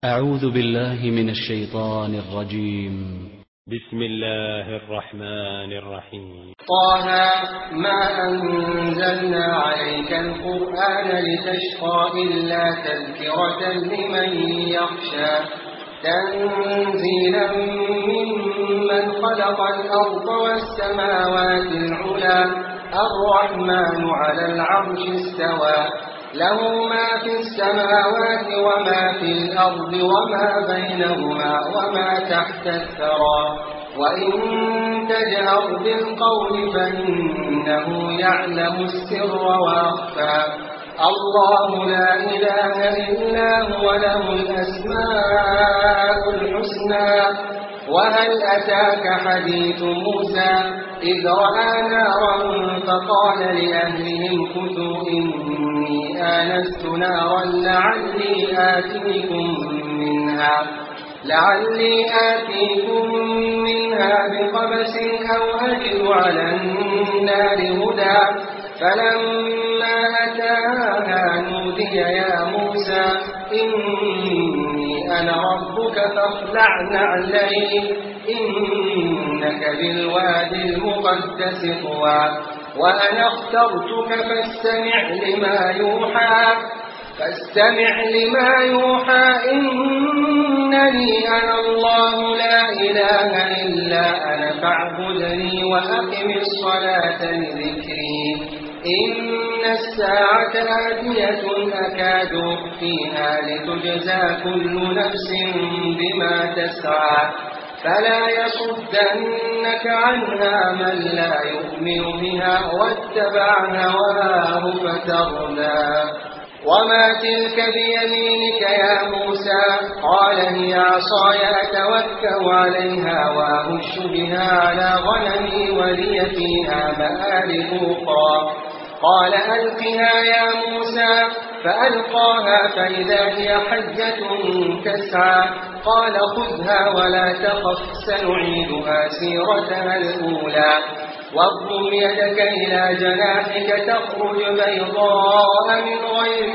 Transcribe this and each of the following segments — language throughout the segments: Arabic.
أعوذ بالله من الشيطان الرجيم. بسم الله الرحمن الرحيم. طه ما أنزلنا عليك القرآن لتشقى إلا تذكرة لمن يخشى تنزيلا ممن خلق الأرض والسماوات العلى الرحمن على العرش استوى له ما في السماوات وما في الأرض وما بينهما وما تحت الثرى وإن تجهر بالقول فإنه يعلم السر وأخفى الله لا إله إلا هو له الأسماء الحسنى وهل أتاك حديث موسى إذ رأى نارا فقال لأهلهم كثوا إني آنست نارا لعلي آتيكم منها بقبس أو أجد على النار هدى فلما أتاها نودي يا موسى إني أنا ربك فاخلع نعليك إنك بالوادي المقدس طوى وأنا اخترتك فاستمع لما يوحى إنني أنا الله لا إله إلا أنا فاعبدني وأقم الصلاة لذكري إن الساعة آتية أكاد أخفيها لتجزى كل نفس بما تسعى فلا يصدنك عنها من لا يؤمن بها واتبع هواه فتردى وما تلك بيمينك يا موسى قال هي عصاي أتوكأ عليها وأهش بها على غنمي ولي فيها مآرب أخرى قال ألقها يا موسى فألقاها فإذا هي حية تسعى قال خذها ولا تخف سنعيدها سيرتها الأولى واضم يدك إلى جناحك تخرج بيضاء من غير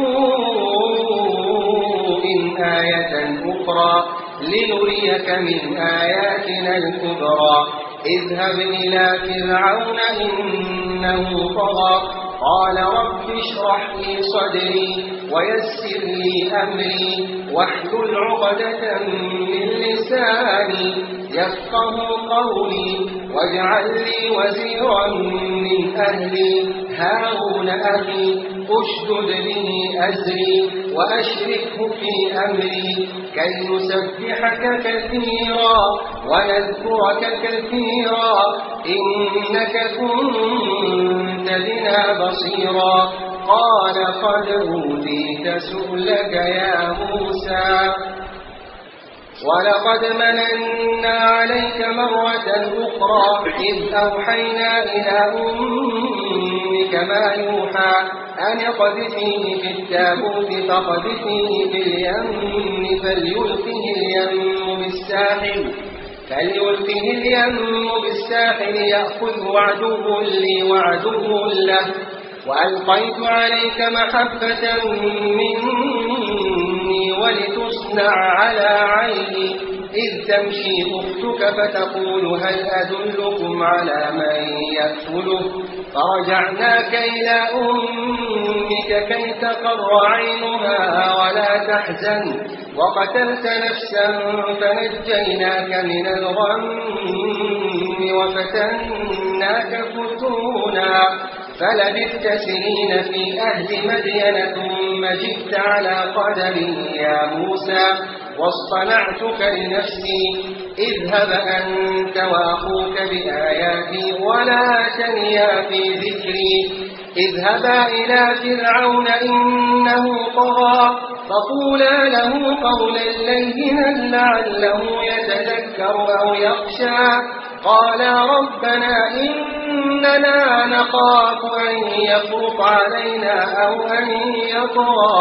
سوء آية أخرى لنريك من آياتنا الكبرى اذهب إلى فرعون إنه طغى قال رب اشرح لي صدري ويسر لي أمري واحلل عقدة من لساني يفقه قولي واجعل لي وزيرا من أهلي هارون أخي أشدد به أزري وأشركه في أمري كي نسبحك كثيرا ونذكرك كثيرا إنك كنت بنا بصيرا قال قد أوتيت سؤلك يا موسى ولقد مننا عليك مرة أخرى إذ أوحينا إلى أمك ما يوحى أن اقذفيه في التابوت فاقذفيه في اليم فليلقه اليم بالساحل يأخذه عدو لي وعدو له وألقيت عليك محبة مني ولتصنع على عيني إذ تمشي أختك فتقول هل أدلكم على من يكفله فرجعناك إلى أمك كي تقر عينها ولا تحزن وقتلت نفسا فنجيناك من الغم وفتناك فتونا فلبثت سنين في أهل مدين ثم جئت على قدري يا موسى واصطنعتك لنفسي اذهب أنت وأخوك بآياتي ولا تنيا في ذكري اذهبا إلى فرعون إنه طغى فقولا له قولا لينا لعله يتذكر أو يخشى قالا ربنا إننا نخاف أن يفرط علينا أو أن يطغى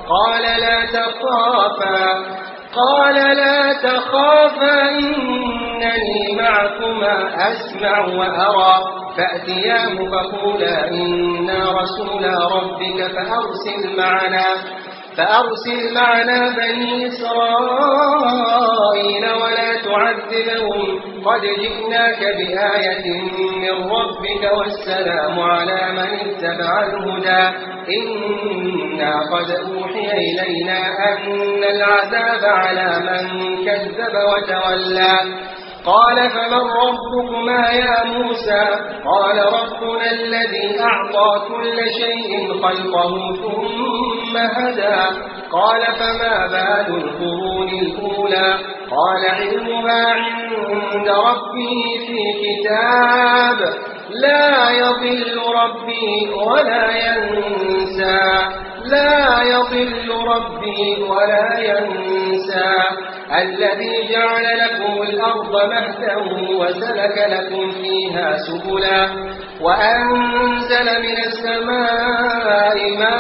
قال لا تخافا إنني معكما أسمع وأرى فأتياه فقولا إنا رسولا ربك فأرسل معنا فأرسل معنا بني إسرائيل ولا تعذبهم قد جئناك بآية من ربك والسلام على من اتبع الهدى إنا قد أوحي إلينا أن العذاب على من كذب وتولى قال فمن ربكما يا موسى قال ربنا الذي أعطى كل شيء خلقه ثم هدى قال فما بال القرون الأولى قال علمها عند ربي في كتاب لا يضل ربي ولا ينسى ولا ينسى الذي جعل لكم الأرض مهدا وسلك لكم فيها سبلا وأنزل من السماء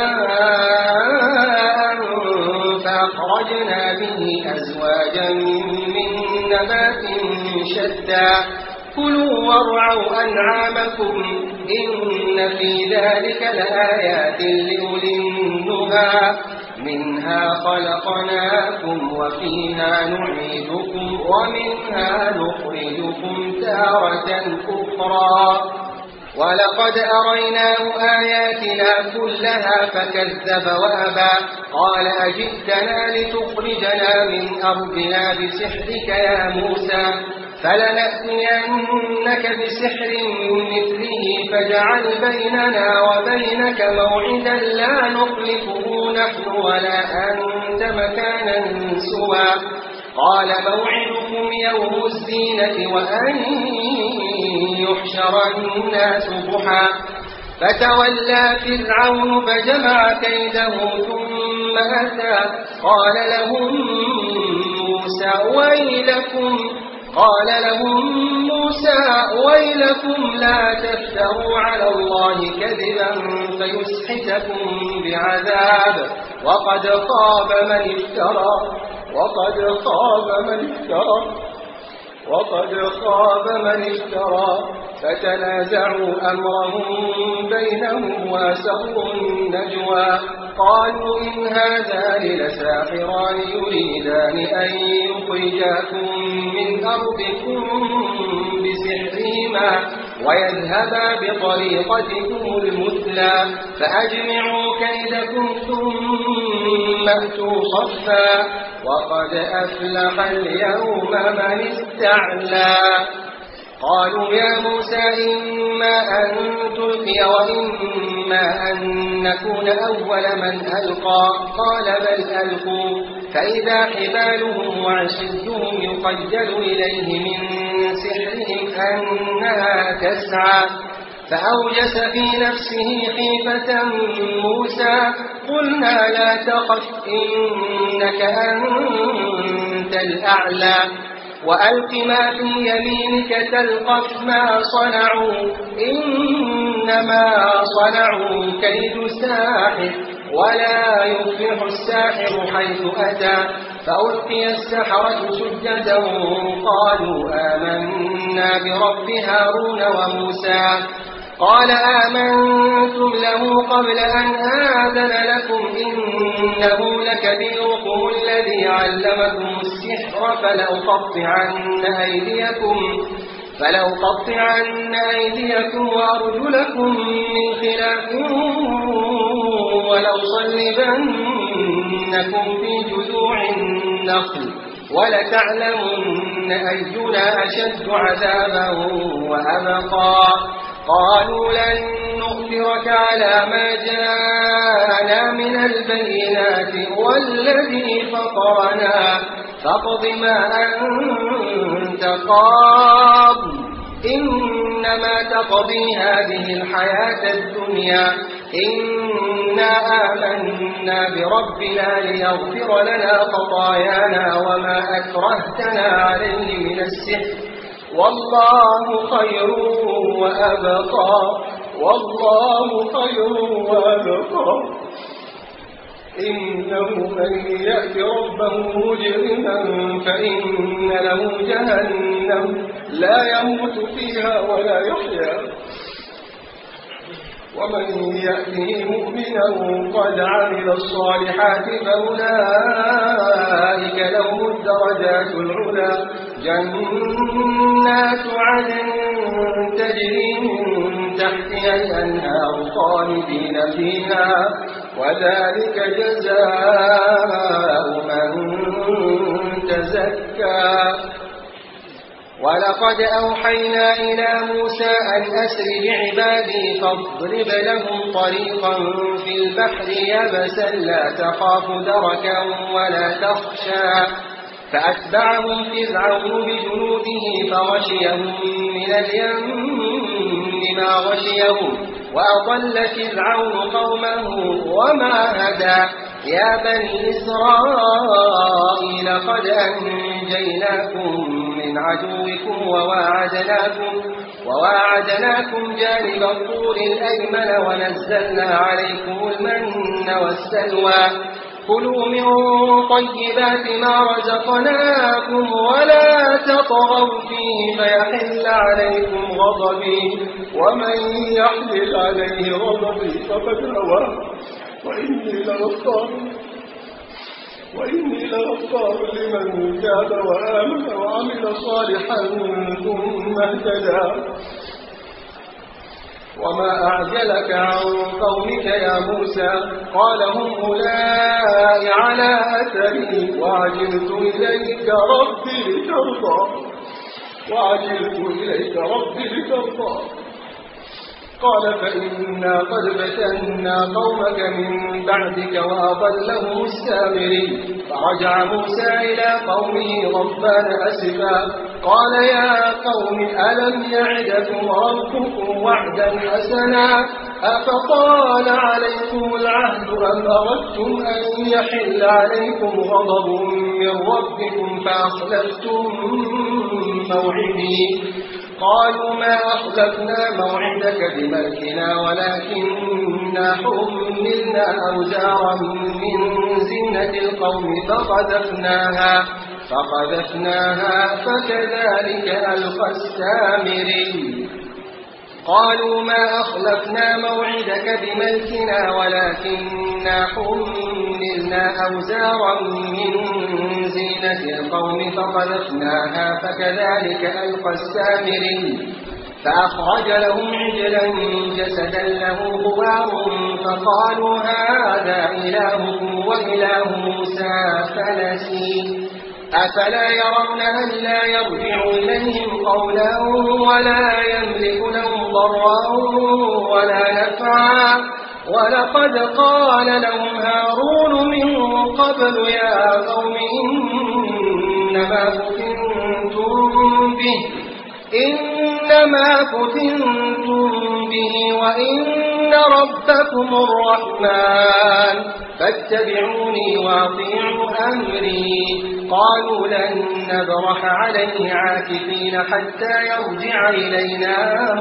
ماء فأخرجنا به أزواجا من نبات شتى كلوا وارعوا أنعامكم إن في ذلك لآيات لأولي النهى منها خلقناكم وفيها نعيدكم ومنها نخرجكم تارة أخرى ولقد أريناه آياتنا كلها فكذب وأبى قال أجئتنا لتخرجنا من أرضنا بسحرك يا موسى فلنأتينك بسحر مثله فاجعل بيننا وبينك موعدا لا نخلفه نحن ولا أنت مكانا سوى قال موعدكم يوم الزينة وأن يحشر الناس ضحى فتولى فرعون فجمع كيده ثم أتى قال لهم موسى ويلكم لا تفتروا على الله كذبا فيسحتكم بعذاب وقد خاب من افترى فتنازعوا أمرهم بينهم وأسروا النجوى قالوا إن هذان لساحران يريدان أن يخرجاكم من أرضكم بسحرهما ويذهبا بطريقتكم المثلى فأجمعوا كيدكم ثم أتوا صفا وقد أفلح اليوم من استعلى قالوا يا موسى إما أن تلقي وإما أن نكون أول من ألقى قال بل ألقوا فإذا حبالهم وعصيهم يخيل إليه من سحرهم أنها تسعى فأوجس في نفسه خيفة موسى قلنا لا تخف إنك أنت الأعلى وألق ما في يمينك تلقف ما صنعوا إنما صنعوا كيد ساحر ولا يفلح الساحر حيث أتى فألقي السحرة سجدا قالوا آمنا برب هارون وموسى قال آمنتم له قبل أن آذن لكم إنه لكبيركم الذي علمكم السحر فلأقطعن أيديكم وأرجلكم من خلاف ولأصلبنكم في جذوع النخل ولتعلمن أينا أشد عذابا وأبقى قالوا لن نؤثرك على ما جاءنا من البينات والذي فطرنا فاقض ما أنت قاض إنما تقضي هذه الحياة الدنيا إنا آمنا بربنا ليغفر لنا خطايانا وما أكرهتنا عليه من السحر والله خير وأبقى إنه من يأت ربه مجرما فإن له جهنم لا يموت فيها ولا يحيا ومن يأته مؤمنا قد عمل الصالحات فأولئك لهم الدرجات العلى جنات عدن تجري من تحتها الأنهار خالدين فيها وذلك جزاء من تزكى. ولقد أوحينا إلى موسى أن أسر بعبادي فاضرب لهم طريقا في البحر يبسا لا تخاف دركا ولا تخشى فأتبعهم فرعون بجنوده فغشيهم من اليم ما غشيهم وأضل فرعون قومه وما هدى. يا بني إسرائيل قد أنجيناكم من عدوكم وواعدناكم جانب الطور الأيمن ونزلنا عليكم المن والسلوى كلوا من طيبات ما رزقناكم ولا تطغوا فيه فيحل عليكم غضبي ومن يحلل عليه غضبي فقد هوى وإني لغفار لمن تاب وآمن وعمل صالحا ثم اهتدى. وما أعجلك عن قومك يا موسى قال هم أولئك على أثري وعجلت إليك ربي لترضى قال فإنا قد فتنا قومك من بعدك وأضلهم السامري. فرجع موسى إلى قومه غضبان أسفا قال يا قوم ألم يعدكم ربكم وعدا حسنا أفطال عليكم العهد أم أردتم أن يحل عليكم غضب من ربكم فأخلفتم موعدي. قالوا ما أخلفنا موعدك بملكنا ولكننا حملنا أوزارا من زينة القوم فقذفناها فكذلك ألقى السامري. قالوا ما أخلفنا موعدك بملكنا ولكننا حملنا أوزارا من زينة القوم فقذفناها فكذلك ألقى السامري. فأخرج لهم عجلا جسدا له خوار فقالوا هذا إلهكم وإله موسى فنسي. أفلا يرون أن لا يرجع إليهم قولا ولا يملك لهم ضرا ولا نفعا. ولقد قال لهم هارون من قبل يا قوم إنما فتنتم به وإن ربكم الرحمن فاتبعوني وأطيعوا أمري. قالوا لن نبرح عليه عاكفين حتى يرجع إلينا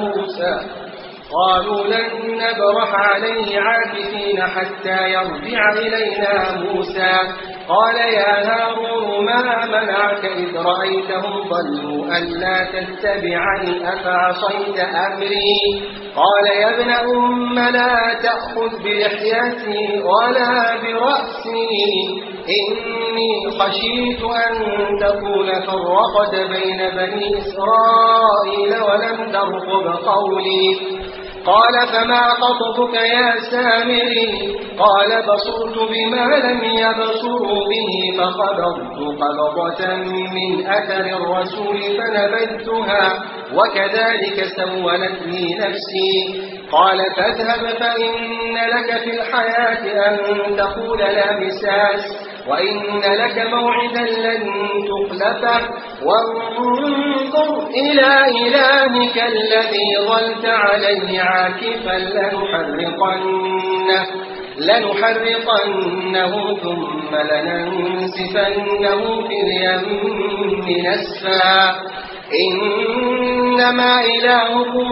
موسى. قال يا هارون ما منعك إذ رأيتهم ضلوا ألا تتبعني أفعصيت أمري. قال يا ابن أم لا تأخذ بلحيتي ولا برأسي إني خشيت أن تكون فرقت بين بني إسرائيل ولم ترقب قولي. قال فما خطبك يا سامري؟ قال بصرت بما لم يبصروا به فقبضت قبضة من أثر الرسول فنبذتها وكذلك سولت لي نفسي. قال فاذهب فإن لك في الحياة أن تقول لا مساس وإن لك موعدا لن تخلفه وانظر إلى إلهك الذي ظلت عليه عاكفا لنحرقنه ثم لننسفنه في اليم نسفا. إنما إلهكم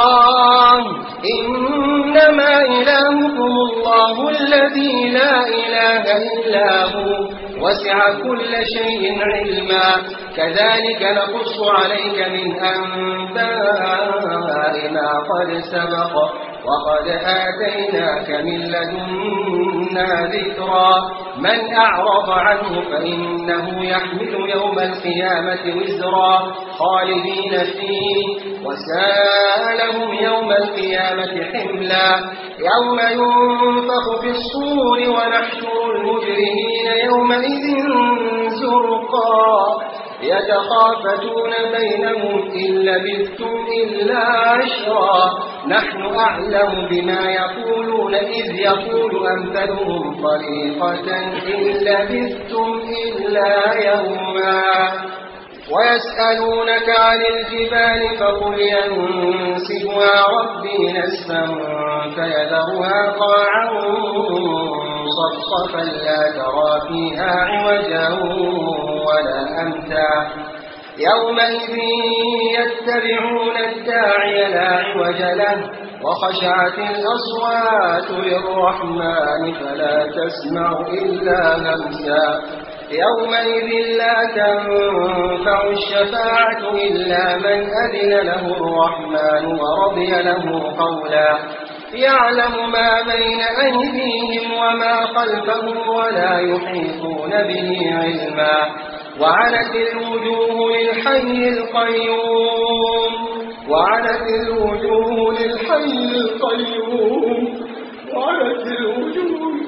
الله الذي لا إله إلا هو وسع كل شيء علما. كذلك نقص عليك من أنباء ما قد سبق وقد آتيناك من لدنا ذكرا من أعرض عنه فإنه يحمل يوم القيامة وزرا خالدين فيه وساء لهم يوم القيامة حملا يوم ينفخ في الصور ونحشر المجرمين يومئذ زرقا يتخافتون بينهم إن لبثتم إلا عشرا نحن أعلم بما يقولون إذ يقول أمثلهم طريقة إن لبثتم إلا يوما ويسألونك عن الجبال فقل ينسفها ربي نسفا فيذرها قاعا صفصفا لا ترى فيها عوجا ولا أمتا يومئذ يتبعون الداعي لا عوج له وخشعت الأصوات للرحمن فلا تسمع إلا همسا يومئذ لا تنفع الشفاعة إلا من أذن له الرحمن ورضي له قولا يعلم ما بين أيديهم وما خلفهم ولا يحيطون به علما وعنت الوجوه للحي القيوم وعنت الوجوه للحي القيوم وعنت الوجوه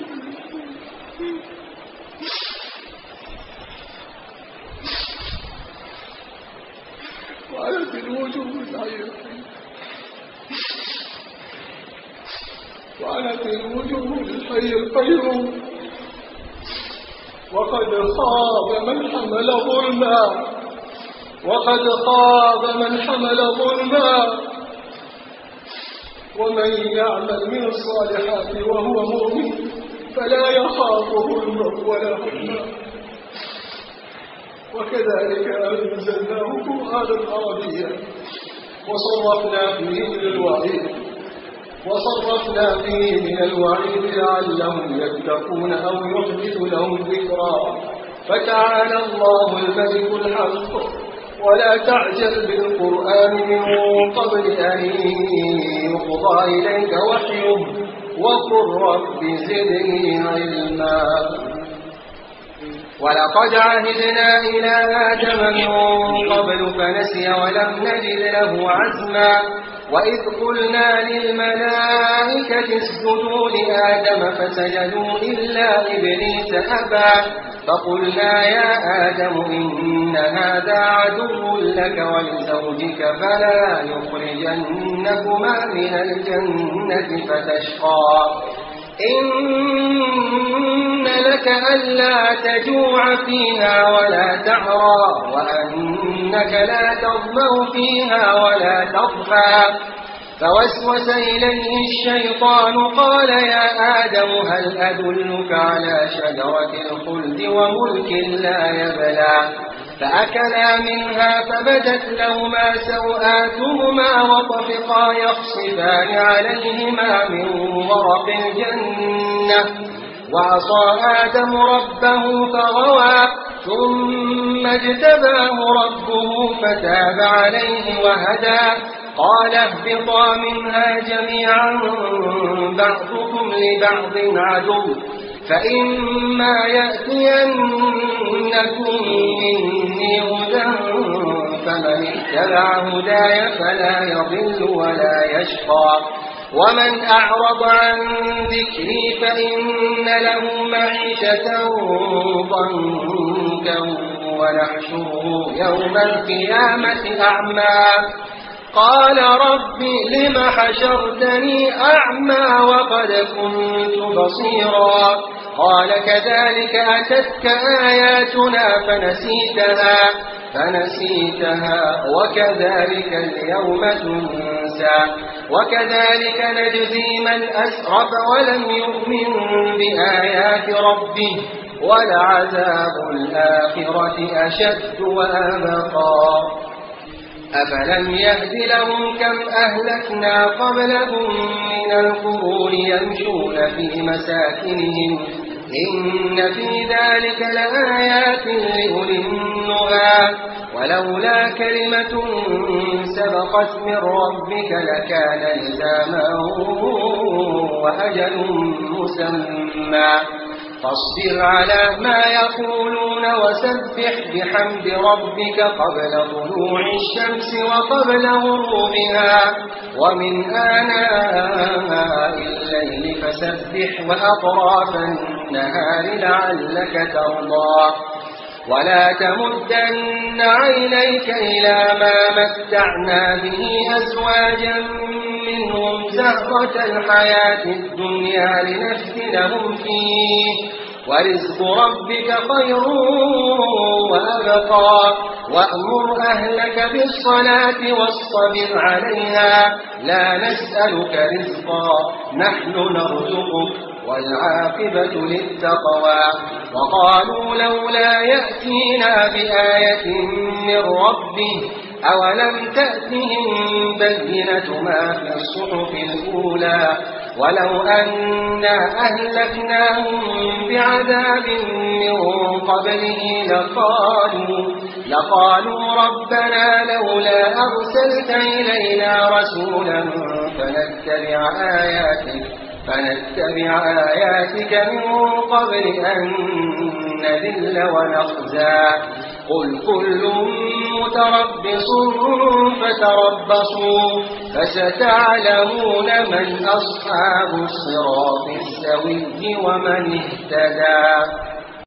وعنت الوجوه للحي القيوم وعنت الوجوه للحي القيوم وقد خاب من حمل ظلما وقد خاب من حمل ظلما ومن يعمل من الصالحات وهو مؤمن فلا يخاف ظلما ولا هضما وكذلك أنزلناه قرآنا عربيا وصرفنا فيه من الوعيد لعلهم يتقون أو يحدث لهم ذكرا فتعالى الله الملك الحق ولا تعجل بالقرآن من قبل أن يقضى إليك وحيه وقل رب زدني علما ولقد عهدنا إلى آدم من قبل فنسي ولم نجد له عزما وإذ قلنا للملائكة اسجدوا لآدم فسجدوا إلا إبليس أبى فقلنا يا آدم إن هذا عدو لك ولزوجك فلا يخرجنكما من الجنة فتشقى إن لك ألا تجوع فيها ولا تعرى وأنك لا تظمأ فيها ولا تضحى فوسوس إليه الشيطان قال يا آدم هل أدلك على شجرة الخلد وملك لا يبلى فأكلا منها فبدت لهما سوآتهما وطفقا يخصفان عليهما من ورق الجنة وعصى آدم ربه فغوى ثم اجتباه ربه فتاب عليه وهدى قال اهبطا منها جميعا بعضكم لبعض عدو فإما يأتينكم مني هدى فمن اتبع هداي فلا يضل ولا يشقى ومن أعرض عن ذكري فإن له معيشة ضنكا ونحشره يوم القيامة أعمى قال رب لم حشرتني أعمى وقد كنت بصيرا قال كذلك أتتك آياتنا فنسيتها وكذلك اليوم تنسى وكذلك نجزي من أسرف ولم يؤمن بآيات ربه ولعذاب الآخرة أشد وأبقى أفلم يهد لهم كم أهلكنا قبلهم من القرون يمشون في مساكنهم إن في ذلك لآيات لأولي النهى ولولا كلمة سبقت سبقت من ربك لكان لزاما وأجل مسمى فاصبر على ما يقولون وسبح بحمد ربك قبل طلوع الشمس وقبل غروبها ومن آناء الليل فسبح وأطراف النهار لعلك ترضى ولا تمدن عينيك إلى ما متعنا به أزواجا منهم زهرة الحياة الدنيا لنفتنهم فيه ورزق ربك خير وأبقى وأمر أهلك بالصلاة واصطبر عليها لا نسألك رزقا نحن نرزقك والعاقبة للتقوى وقالوا لولا يأتينا بآية من ربه أولم تأتهم بينة ما في الصحف الأولى ولو أنا أهلكناهم بعذاب من قبله لقالوا ربنا لولا أرسلت إلينا رسولا فنتبع آياتك من قبل أن نذل ونخزى قل كل متربص فتربصوا فستعلمون من أصحاب الصراط السوي ومن اهتدى